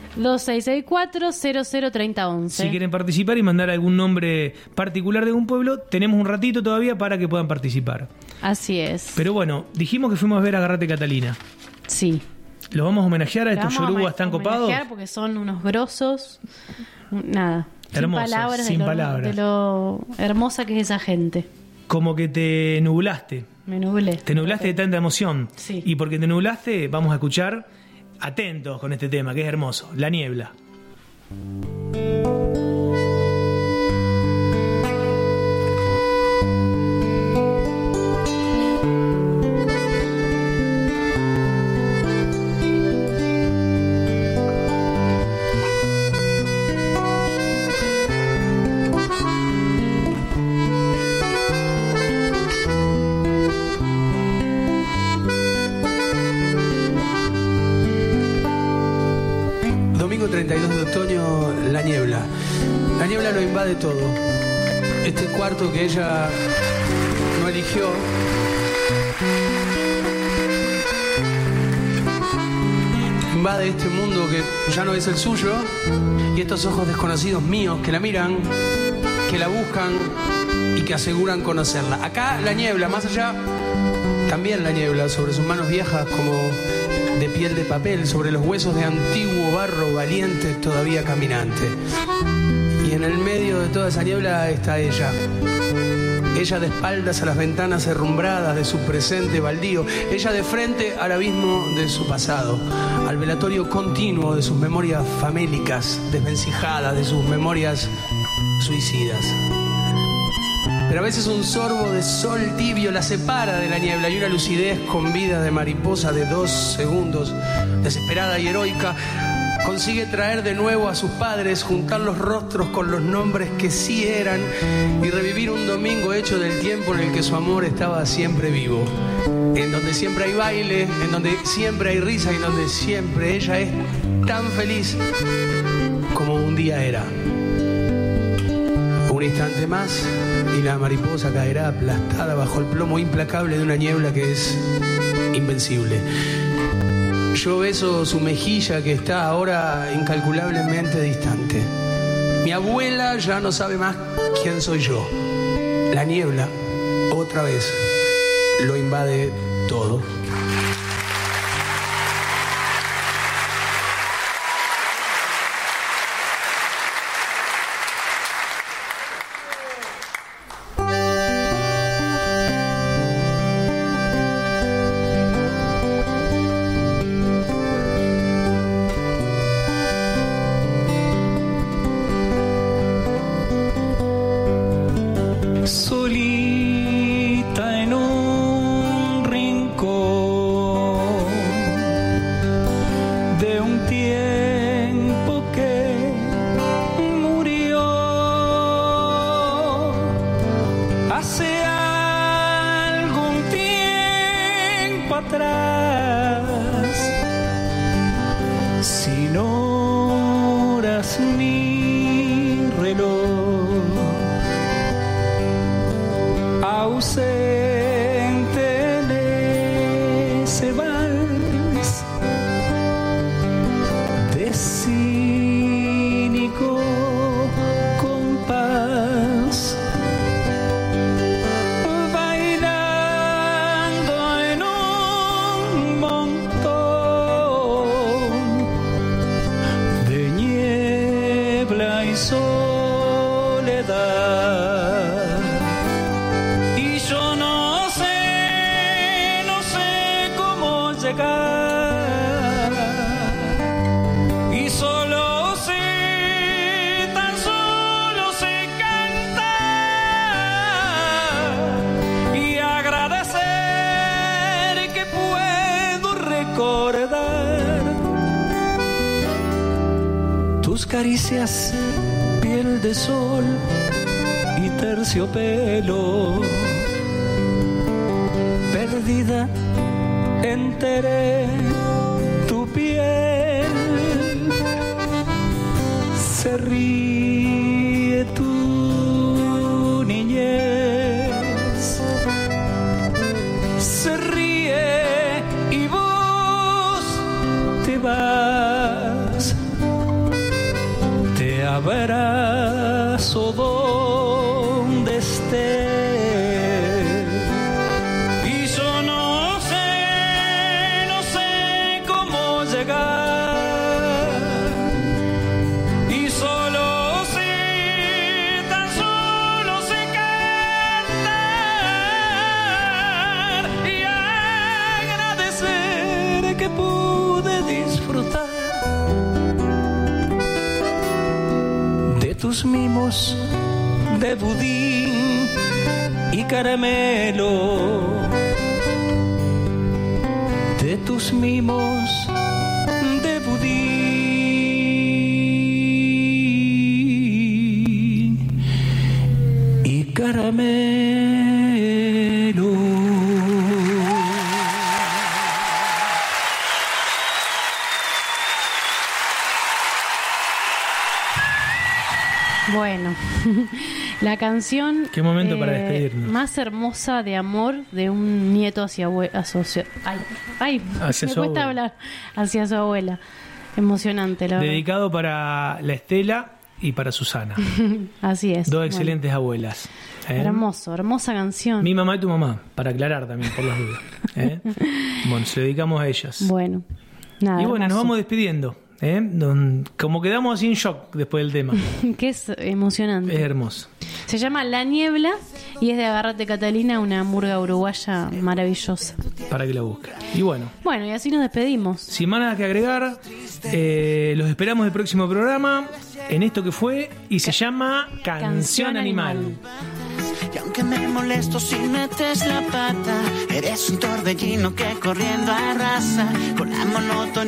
2664-003011. Si quieren participar y mandar algún nombre particular de un pueblo, tenemos un ratito todavía para que puedan participar. Así es. Pero bueno, dijimos que fuimos a ver Agarrate Catalina. Sí. ¿Los vamos a homenajear a estos yorubas tan copados? Porque son unos grosos. Nada. Hermosos, sin palabras. De lo hermosa que es esa gente. Como que te nublaste. Me nublé. Te nublaste de tanta emoción. Sí. Y porque te nublaste, vamos a escuchar, atentos con este tema, que es hermoso, La Niebla. Domingo 32 de otoño, la niebla. La niebla lo invade todo. Este cuarto que ella no eligió. Invade este mundo que ya no es el suyo. Y estos ojos desconocidos míos que la miran, que la buscan y que aseguran conocerla. Acá la niebla, más allá, también la niebla sobre sus manos viejas como de piel de papel, sobre los huesos de antiguo barro valiente todavía caminante. Y en el medio de toda esa niebla está ella. Ella de espaldas a las ventanas herrumbradas de su presente baldío. Ella de frente al abismo de su pasado, al velatorio continuo de sus memorias famélicas, desvencijadas, de sus memorias suicidas. Pero a veces un sorbo de sol tibio la separa de la niebla y una lucidez con vida de mariposa de 2 segundos, desesperada y heroica, consigue traer de nuevo a sus padres, juntar los rostros con los nombres que sí eran y revivir un domingo hecho del tiempo en el que su amor estaba siempre vivo, en donde siempre hay baile, en donde siempre hay risa y en donde siempre ella es tan feliz como un día era. Un instante más y la mariposa caerá aplastada bajo el plomo implacable de una niebla que es invencible. Yo beso su mejilla que está ahora incalculablemente distante. Mi abuela ya no sabe más quién soy yo. La niebla, otra vez, lo invade todo. Solita en un rincón es mi reloj, ausente en ese vals de cínico compás, bailando en un montón de niebla y soledad. Y yo no sé cómo llegar, y solo sé, tan solo sé cantar y agradecer que puedo recordar tus caricias, piel de sol y terciopelo, perdida enteré tu piel, se ríe tu niñez, se ríe y vos te vas, te abrazo donde estés. Y yo no sé cómo llegar, y solo sé, tan solo sé cantar y agradecer que pude disfrutar de tus mimos de budín y caramelo, de tus mimos de budín y caramelo. Bueno, la canción Qué momento para despedirnos. más hermosa de amor de un nieto hacia abuela. Ay, Hacia me su cuesta abuela. hablar. Hacia su abuela. Emocionante, la verdad. Dedicado para la Estela y para Susana. Así es. Dos Bueno, excelentes abuelas. ¿eh? hermoso, hermosa canción. Mi mamá y tu mamá, para aclarar también, por las dudas. ¿eh? Bueno, se lo dedicamos a ellas. Bueno, nada. Y bueno, nos hermoso. vamos despidiendo. Como quedamos así en shock después del tema. Que es emocionante. Es hermoso. Se llama La Niebla y es de Agárrate Catalina, una murga uruguaya maravillosa. Para que la busquen. Y bueno, Bueno, y así nos despedimos. sin más nada que agregar, los esperamos el próximo programa en esto que fue y se llama Canción Animal. Y aunque me molesto si metes la pata, eres un torbellino que corriendo arrasa con la monotonía.